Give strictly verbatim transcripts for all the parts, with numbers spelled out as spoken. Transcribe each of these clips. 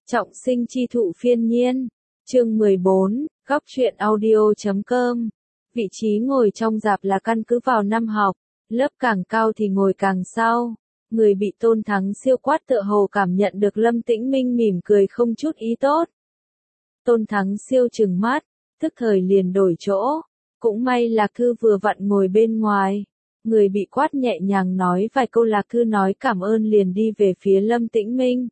Trọng sinh chi thụ phiên nhiên. Chương mười bốn, góc truyện audio chấm com. Vị trí ngồi trong rạp là căn cứ vào năm học, lớp càng cao thì ngồi càng sau. Người bị Tôn Thắng Siêu quát tựa hồ cảm nhận được Lâm Tĩnh Minh mỉm cười không chút ý tốt. Tôn Thắng Siêu trừng mắt, tức thời liền đổi chỗ. Cũng may Lạc Thư vừa vặn ngồi bên ngoài. Người bị quát nhẹ nhàng nói vài câu, Lạc Thư nói cảm ơn liền đi về phía Lâm Tĩnh Minh.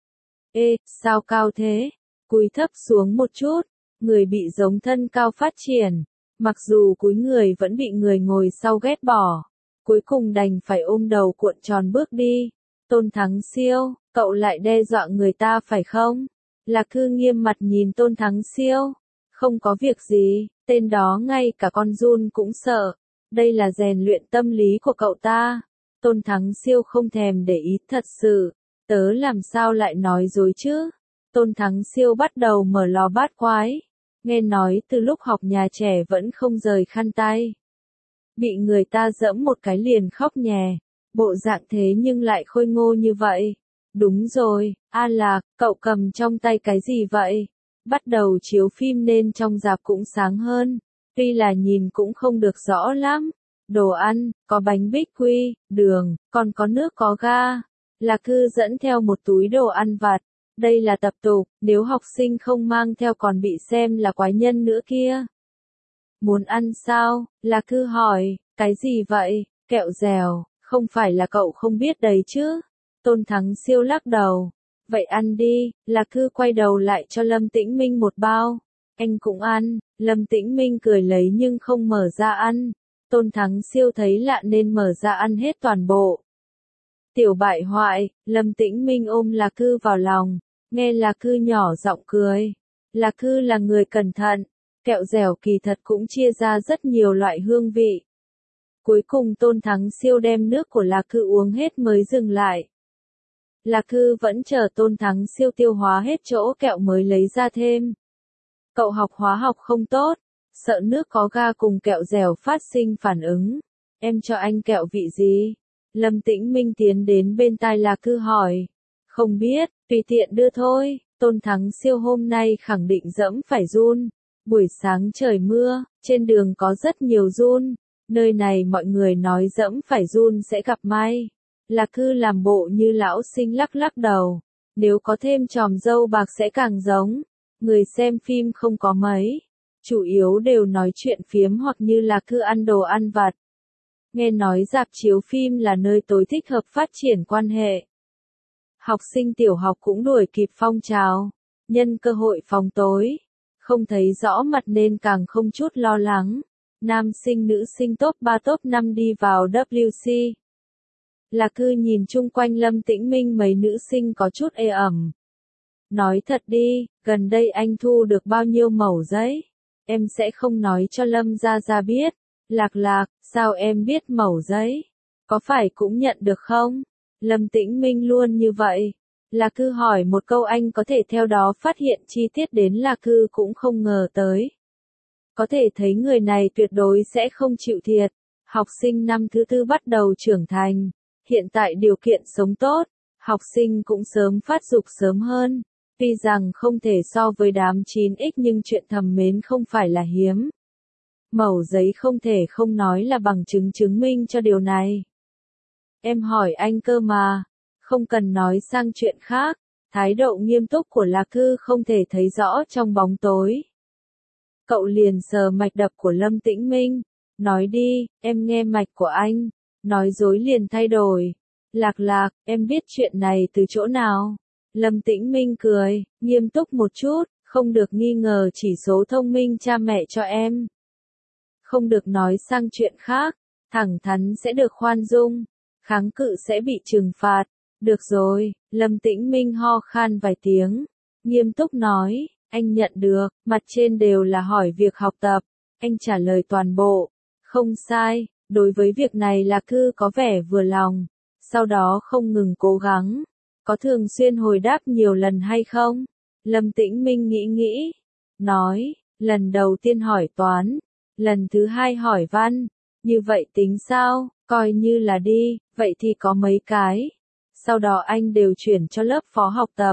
Ê, sao cao thế? Cúi thấp xuống một chút, người bị giống thân cao phát triển. Mặc dù cúi người vẫn bị người ngồi sau ghét bỏ. Cuối cùng đành phải ôm đầu cuộn tròn bước đi. Tôn Thắng Siêu, cậu lại đe dọa người ta phải không? Lạc Thư nghiêm mặt nhìn Tôn Thắng Siêu. Không có việc gì, tên đó ngay cả con giun cũng sợ. Đây là rèn luyện tâm lý của cậu ta. Tôn Thắng Siêu không thèm để ý, thật sự. Tớ làm sao lại nói dối chứ? Tôn Thắng Siêu bắt đầu mở lò bát quái. Nghe nói từ lúc học nhà trẻ vẫn không rời khăn tay. Bị người ta giẫm một cái liền khóc nhè. Bộ dạng thế nhưng lại khôi ngô như vậy. Đúng rồi, A Lạc, cậu cầm trong tay cái gì vậy? Bắt đầu chiếu phim nên trong rạp cũng sáng hơn. Tuy là nhìn cũng không được rõ lắm. Đồ ăn, có bánh bích quy, đường, còn có nước có ga. Lạc Thư dẫn theo một túi đồ ăn vặt. Đây là tập tục, nếu học sinh không mang theo còn bị xem là quái nhân nữa kia. Muốn ăn sao? Lạc Thư hỏi, cái gì vậy? Kẹo dẻo, không phải là cậu không biết đấy chứ? Tôn Thắng Siêu lắc đầu. Vậy ăn đi. Lạc Thư quay đầu lại cho Lâm Tĩnh Minh một bao. Anh cũng ăn. Lâm Tĩnh Minh cười lấy nhưng không mở ra ăn. Tôn Thắng Siêu thấy lạ nên mở ra ăn hết toàn bộ. Tiểu bại hoại, Lâm Tĩnh Minh ôm Lạc Thư vào lòng, nghe Lạc Thư nhỏ giọng cười. Lạc Thư là người cẩn thận, kẹo dẻo kỳ thật cũng chia ra rất nhiều loại hương vị. Cuối cùng Tôn Thắng Siêu đem nước của Lạc Thư uống hết mới dừng lại. Lạc Thư vẫn chờ Tôn Thắng Siêu tiêu hóa hết chỗ kẹo mới lấy ra thêm. Cậu học hóa học không tốt, sợ nước có ga cùng kẹo dẻo phát sinh phản ứng. Em cho anh kẹo vị gì? Lâm Tĩnh Minh tiến đến bên tai Lạc Thư hỏi. Không biết, tùy tiện đưa thôi. Tôn Thắng Siêu hôm nay khẳng định dẫm phải giun. Buổi sáng trời mưa, trên đường có rất nhiều giun. Nơi này mọi người nói dẫm phải giun sẽ gặp may. Lạc Thư làm bộ như lão sinh lắc lắc đầu. Nếu có thêm chòm râu bạc sẽ càng giống. Người xem phim không có mấy. Chủ yếu đều nói chuyện phiếm hoặc như Lạc Thư ăn đồ ăn vặt. Nghe nói rạp chiếu phim là nơi tối thích hợp phát triển quan hệ. Học sinh tiểu học cũng đuổi kịp phong trào. Nhân cơ hội phòng tối. Không thấy rõ mặt nên càng không chút lo lắng. Nam sinh nữ sinh top ba top năm đi vào W C. Lạc Thư nhìn chung quanh Lâm Tĩnh Minh mấy nữ sinh có chút ê ẩm. Nói thật đi, gần đây anh thu được bao nhiêu mẩu giấy? Em sẽ không nói cho Lâm Gia Gia biết. Lạc Lạc, sao em biết mẩu giấy? Có phải cũng nhận được không? Lâm Tĩnh Minh luôn như vậy. Lạc Thư hỏi một câu anh có thể theo đó phát hiện chi tiết đến Lạc Thư cũng không ngờ tới. Có thể thấy người này tuyệt đối sẽ không chịu thiệt. Học sinh năm thứ tư bắt đầu trưởng thành. Hiện tại điều kiện sống tốt. Học sinh cũng sớm phát dục sớm hơn. Tuy rằng không thể so với đám chín x nhưng chuyện thầm mến không phải là hiếm. Mẩu giấy không thể không nói là bằng chứng chứng minh cho điều này. Em hỏi anh cơ mà. Không cần nói sang chuyện khác. Thái độ nghiêm túc của Lạc Thư không thể thấy rõ trong bóng tối. Cậu liền sờ mạch đập của Lâm Tĩnh Minh. Nói đi, em nghe mạch của anh. Nói dối liền thay đổi. Lạc Lạc, em biết chuyện này từ chỗ nào? Lâm Tĩnh Minh cười, nghiêm túc một chút, không được nghi ngờ chỉ số thông minh cha mẹ cho em. Không được nói sang chuyện khác, thẳng thắn sẽ được khoan dung, kháng cự sẽ bị trừng phạt. Được rồi, Lâm Tĩnh Minh ho khan vài tiếng, nghiêm túc nói, anh nhận được, mặt trên đều là hỏi việc học tập, anh trả lời toàn bộ, không sai, đối với việc này Lạc Thư có vẻ vừa lòng, sau đó không ngừng cố gắng, có thường xuyên hồi đáp nhiều lần hay không? Lâm Tĩnh Minh nghĩ nghĩ, nói, lần đầu tiên hỏi toán, lần thứ hai hỏi văn, như vậy tính sao, coi như là đi, vậy thì có mấy cái. Sau đó anh đều chuyển cho lớp phó học tập,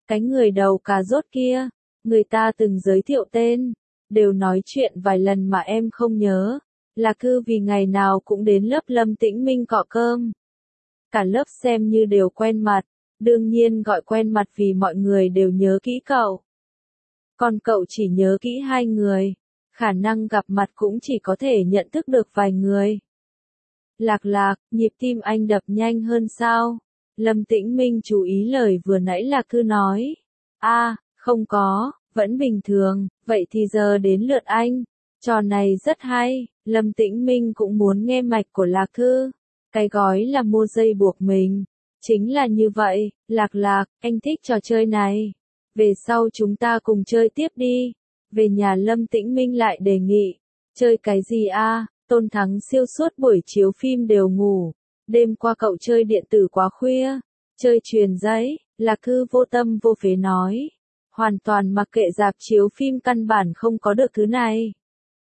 Cái người đầu cà rốt kia, người ta từng giới thiệu tên, đều nói chuyện vài lần mà em không nhớ, là cứ vì ngày nào cũng đến lớp Lâm Tĩnh Minh cọ cơm. Cả lớp xem như đều quen mặt, đương nhiên gọi quen mặt vì mọi người đều nhớ kỹ cậu. Còn cậu chỉ nhớ kỹ hai người, khả năng gặp mặt cũng chỉ có thể nhận thức được vài người. Lạc Lạc, nhịp tim anh đập nhanh hơn sao? Lâm Tĩnh Minh chú ý lời vừa nãy Lạc Cư nói. A, à, không có, vẫn bình thường, vậy thì giờ đến lượt anh. Trò này rất hay, Lâm Tĩnh Minh cũng muốn nghe mạch của Lạc Cư. Cái gói là mua dây buộc mình. Chính là như vậy, Lạc Lạc, anh thích trò chơi này. Về sau chúng ta cùng chơi tiếp đi. Về nhà Lâm Tĩnh Minh lại đề nghị. Chơi cái gì a? À? Tôn Thắng Siêu suốt buổi chiếu phim đều ngủ. Đêm qua cậu chơi điện tử quá khuya. Chơi truyền giấy, Lạc Cư vô tâm vô phế nói. Hoàn toàn mặc kệ rạp chiếu phim căn bản không có được thứ này.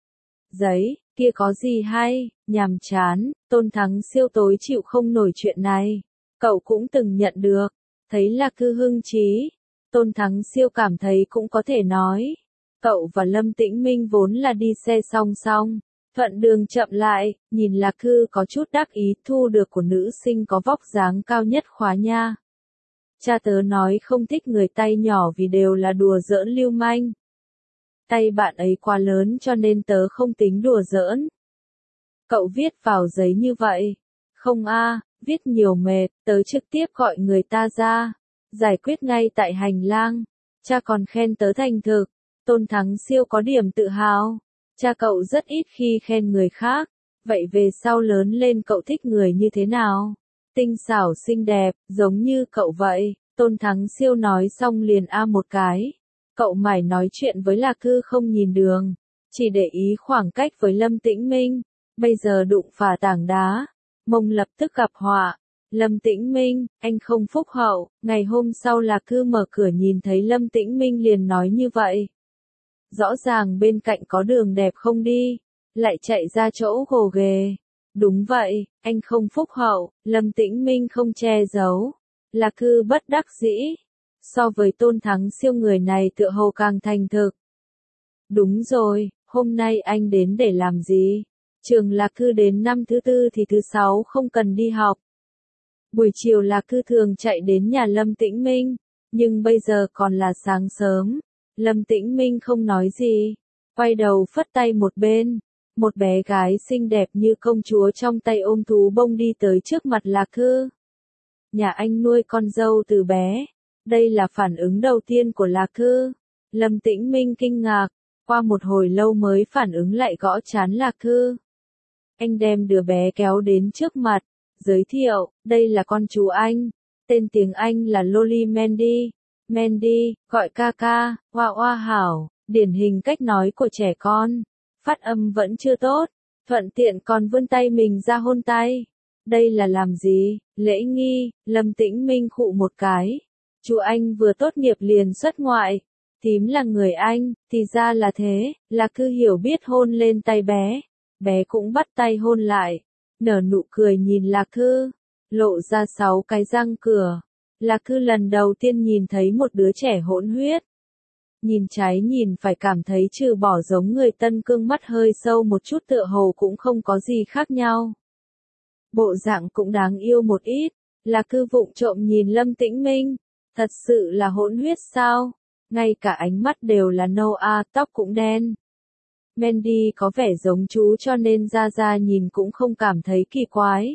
Giấy, kia có gì hay, nhàm chán, Tôn Thắng Siêu tối chịu không nổi chuyện này. Cậu cũng từng nhận được, thấy Lạc Cư hưng trí. Tôn Thắng Siêu cảm thấy cũng có thể nói. Cậu và Lâm Tĩnh Minh vốn là đi xe song song. Thuận đường chậm lại, nhìn Lạc Cư có chút đắc ý thu được của nữ sinh có vóc dáng cao nhất khóa nha. Cha tớ nói không thích người tay nhỏ vì đều là đùa giỡn lưu manh. Tay bạn ấy quá lớn cho nên tớ không tính đùa giỡn. Cậu viết vào giấy như vậy. Không a, viết nhiều mệt, tớ trực tiếp gọi người ta ra. Giải quyết ngay tại hành lang. Cha còn khen tớ thành thực. Tôn Thắng Siêu có điểm tự hào. Cha cậu rất ít khi khen người khác. Vậy về sau lớn lên cậu thích người như thế nào? Tinh xảo xinh đẹp, giống như cậu vậy. Tôn Thắng Siêu nói xong liền a một cái. Cậu mải nói chuyện với Lạc Cư không nhìn đường. Chỉ để ý khoảng cách với Lâm Tĩnh Minh. Bây giờ đụng phải tảng đá. Mông lập tức gặp họa. Lâm Tĩnh Minh, anh không phúc hậu. Ngày hôm sau Lạc Cư mở cửa nhìn thấy Lâm Tĩnh Minh liền nói như vậy. Rõ ràng bên cạnh có đường đẹp không đi, lại chạy ra chỗ gồ ghề. Đúng vậy, anh không phúc hậu, Lâm Tĩnh Minh không che giấu. Lạc Cư bất đắc dĩ. So với Tôn Thắng Siêu người này tựa hồ càng thành thực. Đúng rồi, hôm nay anh đến để làm gì? Trường Lạc Cư đến năm thứ tư thì thứ sáu không cần đi học. Buổi chiều Lạc Cư thường chạy đến nhà Lâm Tĩnh Minh, nhưng bây giờ còn là sáng sớm. Lâm Tĩnh Minh không nói gì, quay đầu phất tay một bên, một bé gái xinh đẹp như công chúa trong tay ôm thú bông đi tới trước mặt Lạc Cư. Nhà anh nuôi con dâu từ bé, đây là phản ứng đầu tiên của Lạc Cư. Lâm Tĩnh Minh kinh ngạc, qua một hồi lâu mới phản ứng lại gõ trán Lạc Cư. Anh đem đứa bé kéo đến trước mặt, giới thiệu, đây là con chú anh, tên tiếng Anh là Loli Mandy. Mandy, gọi ca ca, hoa hoa hảo, điển hình cách nói của trẻ con. Phát âm vẫn chưa tốt, thuận tiện còn vươn tay mình ra hôn tay. Đây là làm gì? Lễ nghi, Lâm Tĩnh Minh khụ một cái. Chú anh vừa tốt nghiệp liền xuất ngoại. Thím là người Anh, thì ra là thế, là cứ hiểu biết hôn lên tay bé. Bé cũng bắt tay hôn lại. Nở nụ cười nhìn Lạc Cư, lộ ra sáu cái răng cửa. Lạc Cư lần đầu tiên nhìn thấy một đứa trẻ hỗn huyết. Nhìn trái nhìn phải cảm thấy trừ bỏ giống người Tân Cương mắt hơi sâu một chút tựa hồ cũng không có gì khác nhau. Bộ dạng cũng đáng yêu một ít. Lạc Cư vụng trộm nhìn Lâm Tĩnh Minh. Thật sự là hỗn huyết sao? Ngay cả ánh mắt đều là nâu a, tóc cũng đen. Mandy có vẻ giống chú cho nên ra ra nhìn cũng không cảm thấy kỳ quái.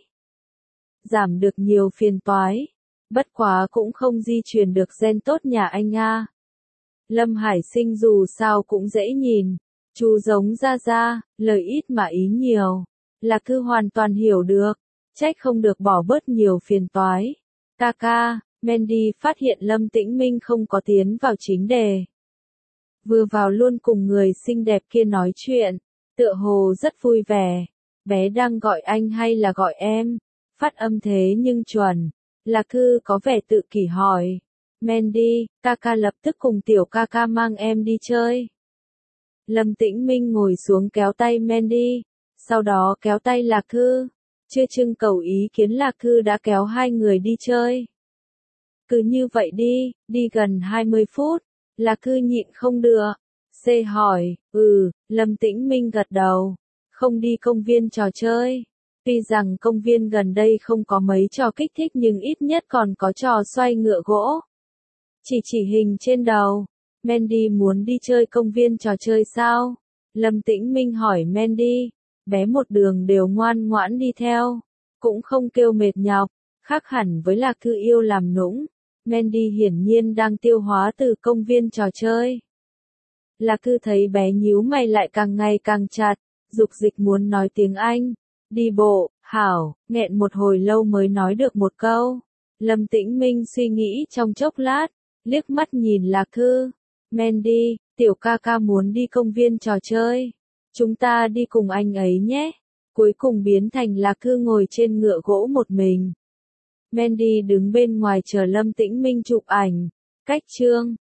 Giảm được nhiều phiền toái. Bất quá cũng không di truyền được gen tốt nhà anh a. Lâm Hải Sinh dù sao cũng dễ nhìn. Chú giống ra ra, lời ít mà ý nhiều. Lạc Cư hoàn toàn hiểu được. Trách không được bỏ bớt nhiều phiền toái. Ca ca, Mandy phát hiện Lâm Tĩnh Minh không có tiến vào chính đề. Vừa vào luôn cùng người xinh đẹp kia nói chuyện. Tựa hồ rất vui vẻ. Bé đang gọi anh hay là gọi em? Phát âm thế nhưng chuẩn. Lạc Cư có vẻ tự kỷ hỏi. Mandy, ca ca lập tức cùng tiểu ca ca mang em đi chơi. Lâm Tĩnh Minh ngồi xuống kéo tay Mandy. Sau đó kéo tay Lạc Cư. Chưa trưng cầu ý kiến Lạc Cư đã kéo hai người đi chơi. Cứ như vậy đi, đi gần hai mươi phút. Lạc Thư nhịn không được. C hỏi, ừ, Lâm Tĩnh Minh gật đầu. Không đi công viên trò chơi. Tuy rằng công viên gần đây không có mấy trò kích thích nhưng ít nhất còn có trò xoay ngựa gỗ. Chỉ chỉ hình trên đầu. Mandy muốn đi chơi công viên trò chơi sao? Lâm Tĩnh Minh hỏi Mandy. Bé một đường đều ngoan ngoãn đi theo. Cũng không kêu mệt nhọc. Khác hẳn với Lạc Thư yêu làm nũng. Mandy hiển nhiên đang tiêu hóa từ công viên trò chơi. Lạc Thư thấy bé nhíu mày lại càng ngày càng chặt. Dục dịch muốn nói tiếng Anh. Đi bộ, hảo, nghẹn một hồi lâu mới nói được một câu. Lâm Tĩnh Minh suy nghĩ trong chốc lát, liếc mắt nhìn Lạc Thư. Mandy, tiểu ca ca muốn đi công viên trò chơi. Chúng ta đi cùng anh ấy nhé. Cuối cùng biến thành Lạc Thư ngồi trên ngựa gỗ một mình. Mandy đứng bên ngoài chờ Lâm Tĩnh Minh chụp ảnh. Cách chương